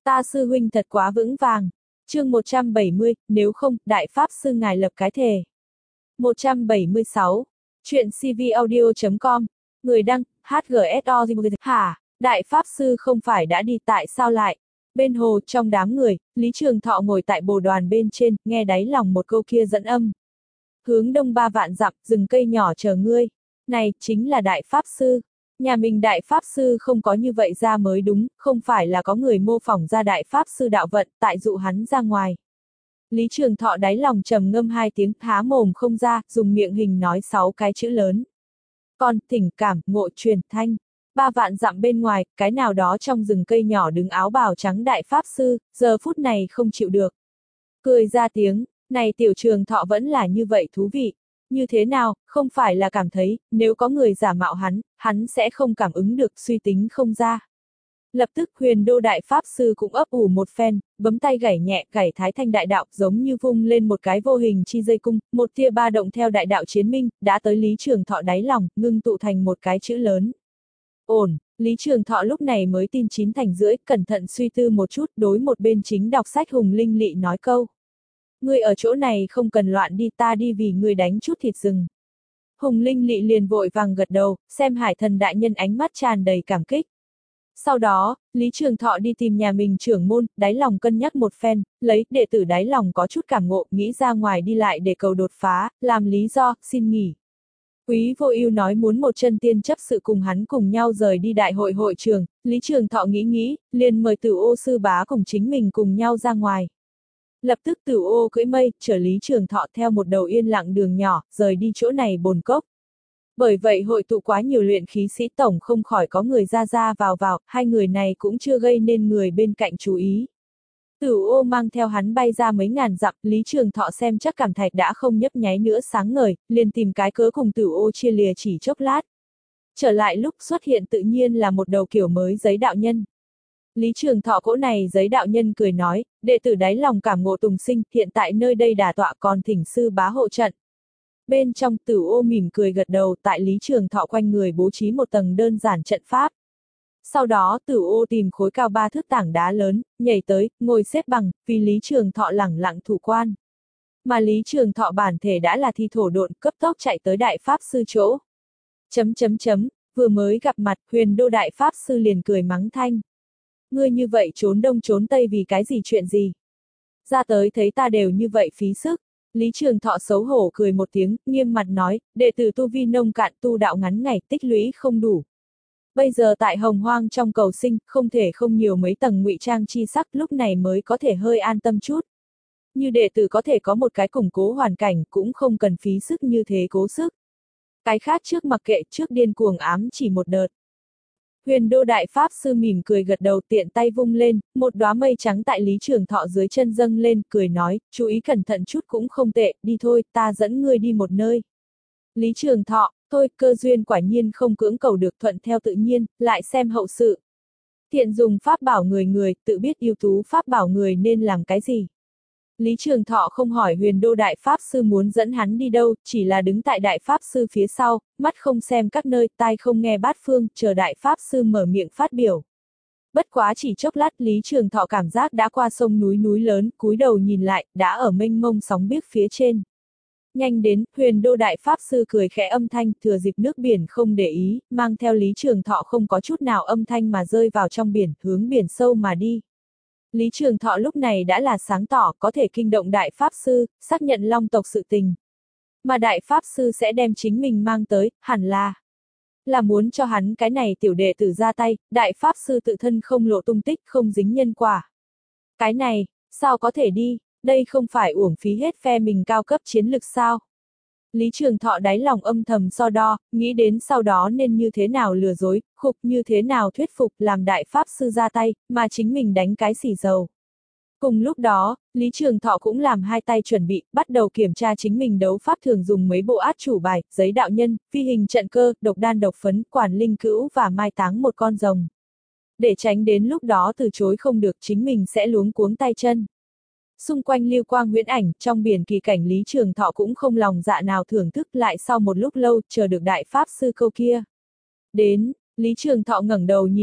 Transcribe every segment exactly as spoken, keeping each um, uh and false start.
Ta sư huynh thật quá vững vàng. Chương một trăm bảy mươi, nếu không, đại pháp sư ngài lập cái thề. một trăm bảy mươi sáu. Chuyện cvaudio chấm com. Người đăng, hát giê ét o. Hả, đại pháp sư không phải đã đi tại sao lại? Bên hồ, trong đám người, Lý Trường Thọ ngồi tại bồ đoàn bên trên, nghe đáy lòng một câu kia dẫn âm. Hướng đông ba vạn dặm, rừng cây nhỏ chờ ngươi. Này, chính là đại pháp sư. Nhà mình đại pháp sư không có như vậy ra mới đúng, không phải là có người mô phỏng ra đại pháp sư đạo vận, tại dụ hắn ra ngoài. Lý Trường Thọ đáy lòng trầm ngâm hai tiếng, há mồm không ra, dùng miệng hình nói sáu cái chữ lớn. Còn, thỉnh cảm, ngộ truyền thanh. Ba vạn dặm bên ngoài, cái nào đó trong rừng cây nhỏ đứng áo bào trắng đại pháp sư, giờ phút này không chịu được. Cười ra tiếng, này tiểu Trường Thọ vẫn là như vậy thú vị. Như thế nào, không phải là cảm thấy, nếu có người giả mạo hắn, hắn sẽ không cảm ứng được, suy tính không ra. Lập tức Huyền Đô đại pháp sư cũng ấp ủ một phen, bấm tay gảy nhẹ, gảy thái thanh đại đạo, giống như vung lên một cái vô hình chi dây cung, một tia ba động theo đại đạo chiến minh, đã tới Lý Trường Thọ đáy lòng, ngưng tụ thành một cái chữ lớn. Ổn, Lý Trường Thọ lúc này mới tin chín thành rưỡi, cẩn thận suy tư một chút, đối một bên chính đọc sách Hùng Linh Lị nói câu. Ngươi ở chỗ này không cần loạn đi, ta đi vì ngươi đánh chút thịt rừng. Hùng Linh Lị liền vội vàng gật đầu, xem Hải Thần đại nhân ánh mắt tràn đầy cảm kích. Sau đó, Lý Trường Thọ đi tìm nhà mình trưởng môn, đáy lòng cân nhắc một phen, lấy đệ tử đáy lòng có chút cảm ngộ, nghĩ ra ngoài đi lại để cầu đột phá, làm lý do, xin nghỉ. Quý Vô Ưu nói muốn một chân tiên chấp sự cùng hắn cùng nhau rời đi đại hội hội trường, Lý Trường Thọ nghĩ nghĩ, liền mời Tử Ô sư bá cùng chính mình cùng nhau ra ngoài. Lập tức Tử Ô cưỡi mây, chở Lý Trường Thọ theo một đầu yên lặng đường nhỏ, rời đi chỗ này bồn cốc. Bởi vậy hội tụ quá nhiều luyện khí sĩ tổng không khỏi có người ra ra vào vào, hai người này cũng chưa gây nên người bên cạnh chú ý. Tử Ô mang theo hắn bay ra mấy ngàn dặm, Lý Trường Thọ xem chắc cảm thạch đã không nhấp nháy nữa sáng ngời, liền tìm cái cớ cùng Tử Ô chia lìa chỉ chốc lát. Trở lại lúc xuất hiện tự nhiên là một đầu kiểu mới giấy đạo nhân. Lý Trường Thọ cỗ này giấy đạo nhân cười nói, đệ tử đáy lòng cảm ngộ tùng sinh, hiện tại nơi đây đả tọa còn thỉnh sư bá hộ trận. Bên trong Tử Ô mỉm cười gật đầu, tại Lý Trường Thọ quanh người bố trí một tầng đơn giản trận pháp. Sau đó Tử Ô tìm khối cao ba thước tảng đá lớn, nhảy tới, ngồi xếp bằng, vì Lý Trường Thọ lẳng lặng thủ quan. Mà Lý Trường Thọ bản thể đã là thi thổ độn, cấp tốc chạy tới đại pháp sư chỗ. Chấm chấm chấm, vừa mới gặp mặt, Huyền Đô đại pháp sư liền cười mắng thanh. Ngươi như vậy trốn đông trốn tây vì cái gì chuyện gì? Ra tới thấy ta đều như vậy phí sức. Lý Trường Thọ xấu hổ cười một tiếng, nghiêm mặt nói, đệ tử tu vi nông cạn, tu đạo ngắn ngày, tích lũy không đủ. Bây giờ tại hồng hoang trong cầu sinh, không thể không nhiều mấy tầng ngụy trang chi sắc, lúc này mới có thể hơi an tâm chút. Như đệ tử có thể có một cái củng cố hoàn cảnh, cũng không cần phí sức như thế cố sức. Cái khác trước mặc kệ, trước điên cuồng ám chỉ một đợt. Huyền Đô đại pháp sư mỉm cười gật đầu, tiện tay vung lên, một đóa mây trắng tại Lý Trường Thọ dưới chân dâng lên, cười nói, chú ý cẩn thận chút cũng không tệ, đi thôi, ta dẫn ngươi đi một nơi. Lý Trường Thọ, thôi, cơ duyên quả nhiên không cưỡng cầu được, thuận theo tự nhiên, lại xem hậu sự. Thiện dùng pháp bảo người người, tự biết ưu tú pháp bảo người nên làm cái gì. Lý Trường Thọ không hỏi Huyền Đô đại pháp sư muốn dẫn hắn đi đâu, chỉ là đứng tại đại pháp sư phía sau, mắt không xem các nơi, tai không nghe bát phương, chờ đại pháp sư mở miệng phát biểu. Bất quá chỉ chốc lát, Lý Trường Thọ cảm giác đã qua sông núi núi lớn, cúi đầu nhìn lại, đã ở mênh mông sóng biếc phía trên. Nhanh đến, Huyền Đô đại pháp sư cười khẽ âm thanh, thừa dịp nước biển không để ý, mang theo Lý Trường Thọ không có chút nào âm thanh mà rơi vào trong biển, hướng biển sâu mà đi. Lý Trường Thọ lúc này đã là sáng tỏ, có thể kinh động đại pháp sư, xác nhận long tộc sự tình. Mà đại pháp sư sẽ đem chính mình mang tới, hẳn là là muốn cho hắn cái này tiểu đệ tử ra tay, đại pháp sư tự thân không lộ tung tích, không dính nhân quả. Cái này, sao có thể đi, đây không phải uổng phí hết phe mình cao cấp chiến lực sao? Lý Trường Thọ đáy lòng âm thầm so đo, nghĩ đến sau đó nên như thế nào lừa dối, khục như thế nào thuyết phục làm đại pháp sư ra tay, mà chính mình đánh cái xì dầu. Cùng lúc đó, Lý Trường Thọ cũng làm hai tay chuẩn bị, bắt đầu kiểm tra chính mình đấu pháp thường dùng mấy bộ át chủ bài, giấy đạo nhân, phi hình trận cơ, độc đan độc phấn, quản linh cữu và mai táng một con rồng. Để tránh đến lúc đó từ chối không được chính mình sẽ luống cuống tay chân. Xung quanh lưu quang huyễn ảnh, trong biển kỳ cảnh Lý Trường Thọ cũng không lòng dạ nào thưởng thức, lại sau một lúc lâu, chờ được đại pháp sư câu kia. Đến, Lý Trường Thọ ngẩng đầu nhìn lại,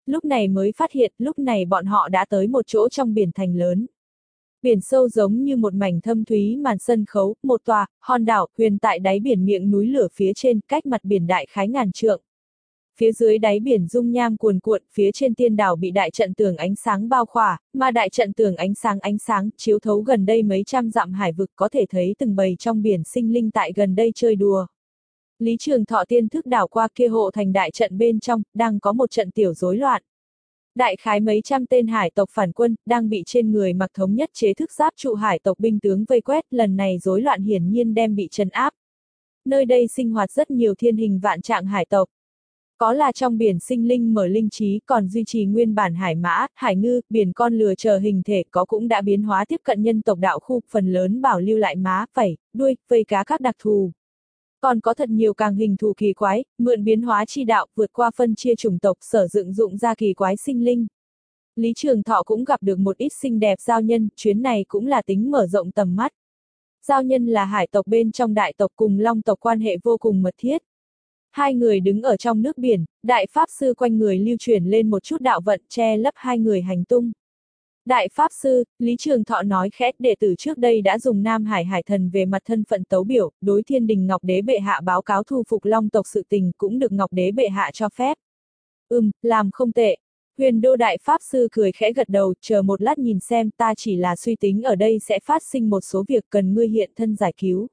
lúc này mới phát hiện, lúc này bọn họ đã tới một chỗ trong biển thành lớn. Biển sâu giống như một mảnh thâm thúy màn sân khấu, một tòa, hòn đảo, huyền tại đáy biển miệng núi lửa phía trên, cách mặt biển đại khái ngàn trượng. Phía dưới đáy biển dung nham cuồn cuộn, phía trên tiên đảo bị đại trận tường ánh sáng bao khỏa, mà đại trận tường ánh sáng ánh sáng, chiếu thấu gần đây mấy trăm dặm hải vực có thể thấy từng bầy trong biển sinh linh tại gần đây chơi đùa. Lý Trường Thọ tiên thức đảo qua kia hộ thành đại trận bên trong, đang có một trận tiểu rối loạn. Đại khái mấy trăm tên hải tộc phản quân, đang bị trên người mặc thống nhất chế thức giáp trụ hải tộc binh tướng vây quét, lần này rối loạn hiển nhiên đem bị trấn áp. Nơi đây sinh hoạt rất nhiều thiên hình vạn trạng hải tộc. Có là trong biển sinh linh mở linh trí còn duy trì nguyên bản hải mã, hải ngư, biển con lừa chờ hình thể có cũng đã biến hóa tiếp cận nhân tộc đạo khu, phần lớn bảo lưu lại má, phẩy, đuôi, vây cá các đặc thù. Còn có thật nhiều càng hình thù kỳ quái, mượn biến hóa chi đạo vượt qua phân chia chủng tộc sở dựng dụng ra kỳ quái sinh linh. Lý Trường Thọ cũng gặp được một ít xinh đẹp giao nhân, chuyến này cũng là tính mở rộng tầm mắt. Giao nhân là hải tộc bên trong đại tộc cùng long tộc quan hệ vô cùng mật thiết. Hai người đứng ở trong nước biển, đại pháp sư quanh người lưu chuyển lên một chút đạo vận che lấp hai người hành tung. Đại pháp sư, Lý Trường Thọ nói khẽ, đệ tử trước đây đã dùng Nam Hải Hải Thần về mặt thân phận tấu biểu, đối Thiên Đình Ngọc Đế bệ hạ báo cáo thu phục long tộc sự tình cũng được Ngọc Đế bệ hạ cho phép. Ừm, làm không tệ. Huyền Đô đại pháp sư cười khẽ gật đầu, chờ một lát nhìn xem, ta chỉ là suy tính ở đây sẽ phát sinh một số việc cần ngươi hiện thân giải cứu.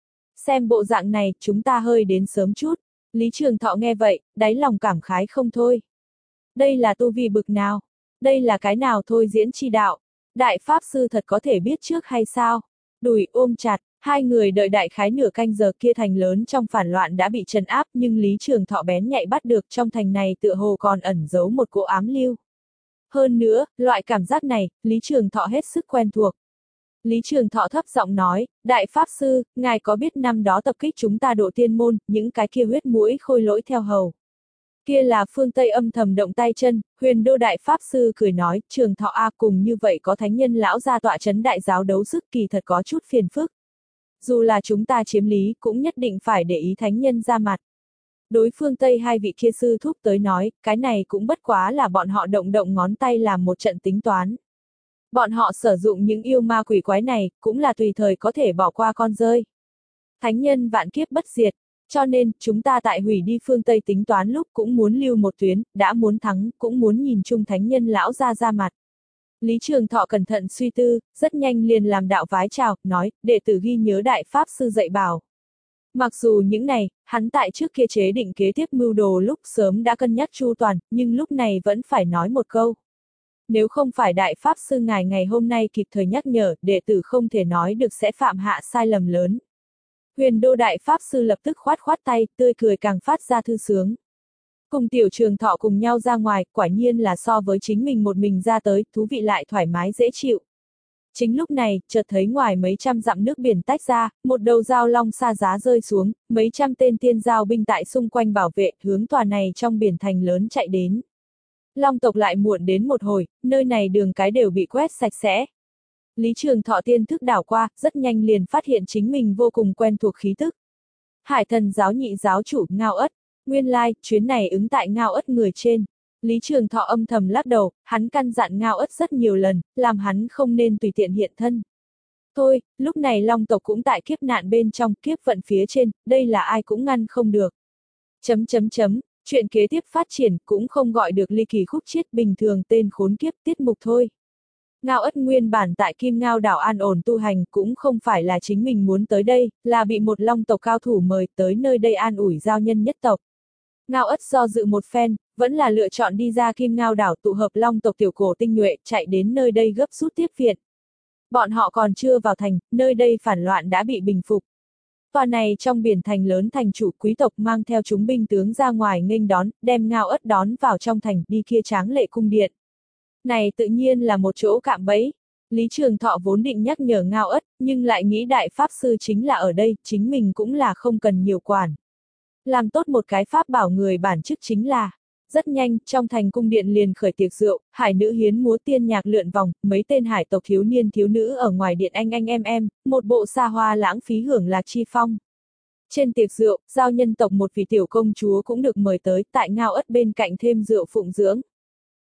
Xem bộ dạng này, chúng ta hơi đến sớm chút. Lý Trường Thọ nghe vậy, đáy lòng cảm khái không thôi. Đây là tu vi bực nào? Đây là cái nào thôi diễn chi đạo? Đại pháp sư thật có thể biết trước hay sao? Đùi ôm chặt, hai người đợi đại khái nửa canh giờ kia thành lớn trong phản loạn đã bị trấn áp, nhưng Lý Trường Thọ bén nhạy bắt được trong thành này tựa hồ còn ẩn giấu một cỗ ám lưu. Hơn nữa, loại cảm giác này, Lý Trường Thọ hết sức quen thuộc. Lý Trường Thọ thấp giọng nói, đại pháp sư, ngài có biết năm đó tập kích chúng ta độ tiên môn, những cái kia huyết mũi khôi lỗi theo hầu. Kia là phương Tây âm thầm động tay chân, Huyền Đô đại pháp sư cười nói, Trường Thọ a cùng như vậy có thánh nhân lão gia tọa chấn đại giáo đấu sức kỳ thật có chút phiền phức. Dù là chúng ta chiếm lý cũng nhất định phải để ý thánh nhân ra mặt. Đối phương Tây hai vị kia sư thúc tới nói, cái này cũng bất quá là bọn họ động động ngón tay làm một trận tính toán. Bọn họ sử dụng những yêu ma quỷ quái này, cũng là tùy thời có thể bỏ qua con rơi. Thánh nhân vạn kiếp bất diệt, cho nên, chúng ta tại hủy đi phương Tây tính toán lúc cũng muốn lưu một tuyến, đã muốn thắng, cũng muốn nhìn chung thánh nhân lão ra ra mặt. Lý Trường Thọ cẩn thận suy tư, rất nhanh liền làm đạo vái chào, nói, đệ tử ghi nhớ đại pháp sư dạy bảo. Mặc dù những này, hắn tại trước kia chế định kế tiếp mưu đồ lúc sớm đã cân nhắc chu toàn, nhưng lúc này vẫn phải nói một câu. Nếu không phải đại pháp sư ngài ngày hôm nay kịp thời nhắc nhở, đệ tử không thể nói được sẽ phạm hạ sai lầm lớn. Huyền Đô đại pháp sư lập tức khoát khoát tay, tươi cười càng phát ra thư sướng. Cùng Tiểu Trường Thọ cùng nhau ra ngoài, quả nhiên là so với chính mình một mình ra tới, thú vị lại thoải mái dễ chịu. Chính lúc này, chợt thấy ngoài mấy trăm dặm nước biển tách ra, một đầu dao long xa giá rơi xuống, mấy trăm tên tiên giao binh tại xung quanh bảo vệ, hướng tòa này trong biển thành lớn chạy đến. Long tộc lại muộn đến một hồi, nơi này đường cái đều bị quét sạch sẽ. Lý Trường Thọ tiên thức đảo qua, rất nhanh liền phát hiện chính mình vô cùng quen thuộc khí tức. Hải Thần giáo nhị giáo chủ, Ngao Ất. Nguyên lai, like, chuyến này ứng tại Ngao Ất người trên. Lý Trường Thọ âm thầm lắc đầu, hắn căn dặn Ngao Ất rất nhiều lần, làm hắn không nên tùy tiện hiện thân. Thôi, lúc này Long tộc cũng tại kiếp nạn bên trong, kiếp vận phía trên, đây là ai cũng ngăn không được. Chấm chấm chấm, chuyện kế tiếp phát triển cũng không gọi được ly kỳ khúc chiết bình thường tên khốn kiếp tiết mục thôi. Ngao Ất nguyên bản tại Kim Ngao đảo an ổn tu hành cũng không phải là chính mình muốn tới đây, là bị một Long tộc cao thủ mời tới nơi đây an ủi giao nhân nhất tộc. Ngao Ất do dự một phen, vẫn là lựa chọn đi ra Kim Ngao đảo tụ hợp Long tộc tiểu cổ tinh nhuệ, chạy đến nơi đây gấp rút tiếp viện. Bọn họ còn chưa vào thành, nơi đây phản loạn đã bị bình phục. Tòa này trong biển thành lớn thành chủ quý tộc mang theo chúng binh tướng ra ngoài nghênh đón, đem Ngao Ất đón vào trong thành, đi kia tráng lệ cung điện. Này tự nhiên là một chỗ cạm bẫy. Lý Trường Thọ vốn định nhắc nhở Ngao Ất, nhưng lại nghĩ đại pháp sư chính là ở đây, chính mình cũng là không cần nhiều quản. Làm tốt một cái pháp bảo người bản chức chính là. Rất nhanh, trong thành cung điện liền khởi tiệc rượu, hải nữ hiến múa tiên nhạc lượn vòng, mấy tên hải tộc thiếu niên thiếu nữ ở ngoài điện anh anh em em, một bộ xa hoa lãng phí hưởng lạc chi phong. Trên tiệc rượu, giao nhân tộc một vị tiểu công chúa cũng được mời tới, tại Ngao Ất bên cạnh thêm rượu phụng dưỡng.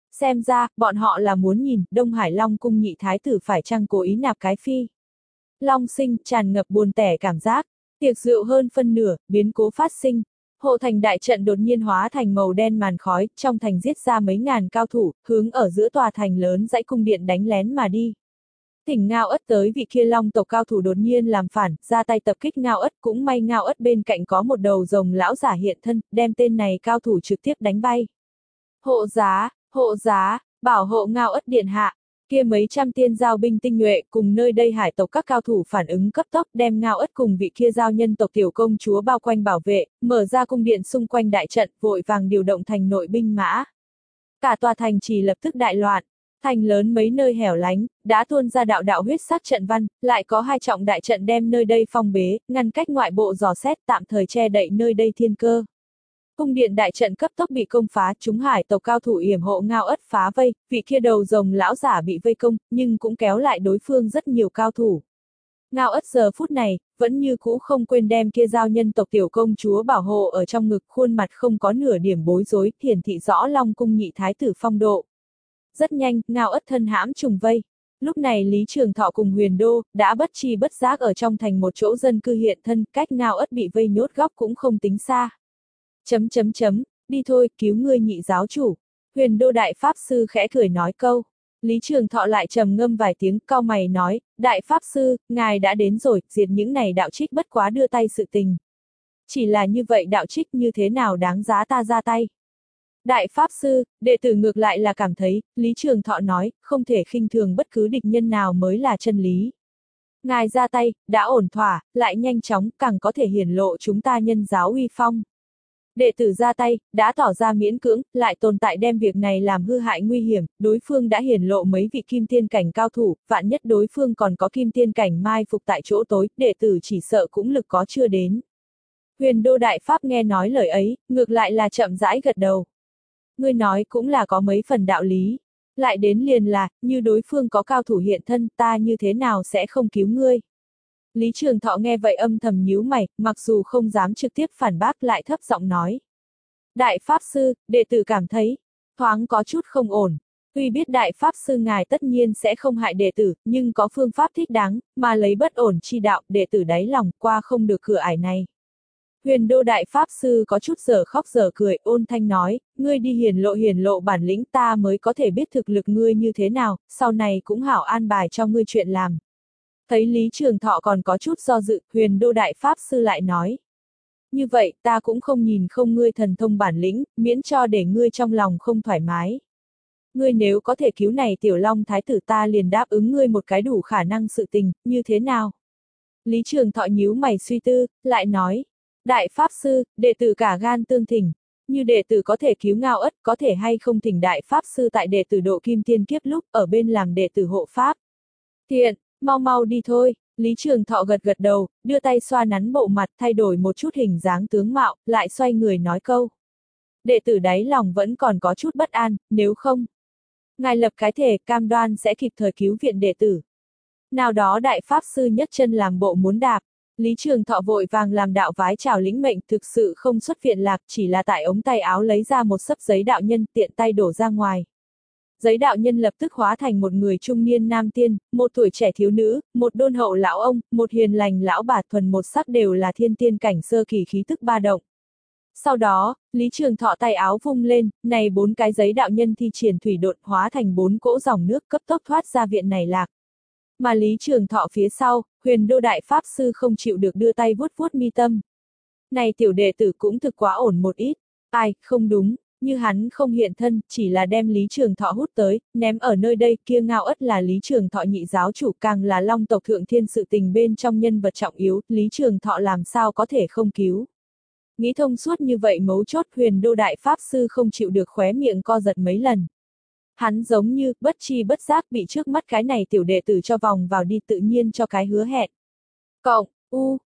Xem ra, bọn họ là muốn nhìn, Đông Hải Long cung nhị thái tử phải chăng cố ý nạp cái phi. Long Sinh tràn ngập buồn tẻ cảm giác, tiệc rượu hơn phân nửa, biến cố phát sinh. Hộ thành đại trận đột nhiên hóa thành màu đen màn khói, trong thành giết ra mấy ngàn cao thủ, hướng ở giữa tòa thành lớn dãy cung điện đánh lén mà đi. Thỉnh Ngao Ất tới vị kia long tộc cao thủ đột nhiên làm phản, ra tay tập kích Ngao Ất, cũng may Ngao Ất bên cạnh có một đầu rồng lão giả hiện thân, đem tên này cao thủ trực tiếp đánh bay. Hộ giá, hộ giá, bảo hộ Ngao Ất điện hạ. Kia mấy trăm tiên giao binh tinh nhuệ cùng nơi đây hải tộc các cao thủ phản ứng cấp tốc đem Ngao Ất cùng vị kia giao nhân tộc tiểu công chúa bao quanh bảo vệ, mở ra cung điện xung quanh đại trận, vội vàng điều động thành nội binh mã. Cả tòa thành chỉ lập tức đại loạn, thành lớn mấy nơi hẻo lánh, đã tuôn ra đạo đạo huyết sắc trận văn, lại có hai trọng đại trận đem nơi đây phong bế, ngăn cách ngoại bộ dò xét tạm thời che đậy nơi đây thiên cơ. Cung điện đại trận cấp tốc bị công phá, chúng hải tộc cao thủ yểm hộ Ngao Ất phá vây, vị kia đầu rồng lão giả bị vây công, nhưng cũng kéo lại đối phương rất nhiều cao thủ. Ngao Ất giờ phút này, vẫn như cũ không quên đem kia giao nhân tộc tiểu công chúa bảo hộ ở trong ngực, khuôn mặt không có nửa điểm bối rối, hiển thị rõ Long cung nhị thái tử phong độ. Rất nhanh, Ngao Ất thân hãm trùng vây. Lúc này Lý Trường Thọ cùng Huyền Đô, đã bất chi bất giác ở trong thành một chỗ dân cư hiện thân, cách Ngao Ất bị vây nhốt góc cũng không tính xa. Chấm chấm chấm, đi thôi, cứu ngươi nhị giáo chủ. Huyền Đô đại pháp sư khẽ cười nói câu. Lý Trường Thọ lại trầm ngâm vài tiếng, cau mày nói, đại pháp sư, ngài đã đến rồi, diệt những này đạo trích bất quá đưa tay sự tình. Chỉ là như vậy đạo trích như thế nào đáng giá ta ra tay. Đại pháp sư, đệ tử ngược lại là cảm thấy, Lý Trường Thọ nói, không thể khinh thường bất cứ địch nhân nào mới là chân lý. Ngài ra tay, đã ổn thỏa, lại nhanh chóng, càng có thể hiển lộ chúng ta nhân giáo uy phong. Đệ tử ra tay, đã tỏ ra miễn cưỡng, lại tồn tại đem việc này làm hư hại nguy hiểm, đối phương đã hiển lộ mấy vị kim tiên cảnh cao thủ, vạn nhất đối phương còn có kim tiên cảnh mai phục tại chỗ tối, đệ tử chỉ sợ cũng lực có chưa đến. Huyền Đô đại pháp nghe nói lời ấy, ngược lại là chậm rãi gật đầu. Ngươi nói cũng là có mấy phần đạo lý. Lại đến liền là, như đối phương có cao thủ hiện thân, ta như thế nào sẽ không cứu ngươi. Lý Trường Thọ nghe vậy âm thầm nhíu mày, mặc dù không dám trực tiếp phản bác lại thấp giọng nói. Đại Pháp Sư, đệ tử cảm thấy, thoáng có chút không ổn. Tuy biết Đại Pháp Sư ngài tất nhiên sẽ không hại đệ tử, nhưng có phương pháp thích đáng, mà lấy bất ổn chi đạo, đệ tử đáy lòng qua không được cửa ải này. Huyền Đô đại pháp sư có chút giờ khóc giờ cười, ôn thanh nói, ngươi đi hiển lộ hiển lộ bản lĩnh ta mới có thể biết thực lực ngươi như thế nào, sau này cũng hảo an bài cho ngươi chuyện làm. Thấy Lý Trường Thọ còn có chút do dự, Huyền Đô đại pháp sư lại nói. Như vậy, ta cũng không nhìn không ngươi thần thông bản lĩnh, miễn cho để ngươi trong lòng không thoải mái. Ngươi nếu có thể cứu này tiểu long thái tử ta liền đáp ứng ngươi một cái đủ khả năng sự tình, như thế nào? Lý Trường Thọ nhíu mày suy tư, lại nói. Đại Pháp Sư, đệ tử cả gan tương thỉnh. Như đệ tử có thể cứu Ngao Ất, có thể hay không thỉnh Đại Pháp Sư tại đệ tử độ kim tiên kiếp lúc, ở bên làm đệ tử hộ Pháp. Thiện, mau mau đi thôi. Lý Trường Thọ gật gật đầu, đưa tay xoa nắn bộ mặt thay đổi một chút hình dáng tướng mạo, lại xoay người nói câu. Đệ tử đáy lòng vẫn còn có chút bất an, nếu không. Ngài lập cái thể cam đoan sẽ kịp thời cứu viện đệ tử. Nào đó Đại Pháp Sư nhấc chân làm bộ muốn đạp. Lý Trường Thọ vội vàng làm đạo vái chào lĩnh mệnh, thực sự không xuất viện lạc, chỉ là tại ống tay áo lấy ra một xấp giấy đạo nhân, tiện tay đổ ra ngoài. Giấy đạo nhân lập tức hóa thành một người trung niên nam tiên, một tuổi trẻ thiếu nữ, một đôn hậu lão ông, một hiền lành lão bà, thuần một sắc đều là thiên tiên cảnh sơ kỳ khí tức ba động. Sau đó, Lý Trường Thọ tay áo vung lên, này bốn cái giấy đạo nhân thi triển thủy độn hóa thành bốn cỗ dòng nước cấp tốc thoát ra viện này lạc. Mà Lý Trường Thọ phía sau, Huyền Đô đại pháp sư không chịu được đưa tay vuốt vuốt mi tâm. Này tiểu đệ tử cũng thực quá ổn một ít. Ai, không đúng, như hắn không hiện thân, chỉ là đem Lý Trường Thọ hút tới, ném ở nơi đây, kia Ngao Ất là Lý Trường Thọ nhị giáo chủ, càng là long tộc thượng thiên sự tình bên trong nhân vật trọng yếu, Lý Trường Thọ làm sao có thể không cứu. Nghĩ thông suốt như vậy mấu chốt, Huyền Đô đại pháp sư không chịu được khóe miệng co giật mấy lần. Hắn giống như, bất chi bất giác bị trước mắt cái này tiểu đệ tử cho vòng vào đi tự nhiên cho cái hứa hẹn. Cộng, u,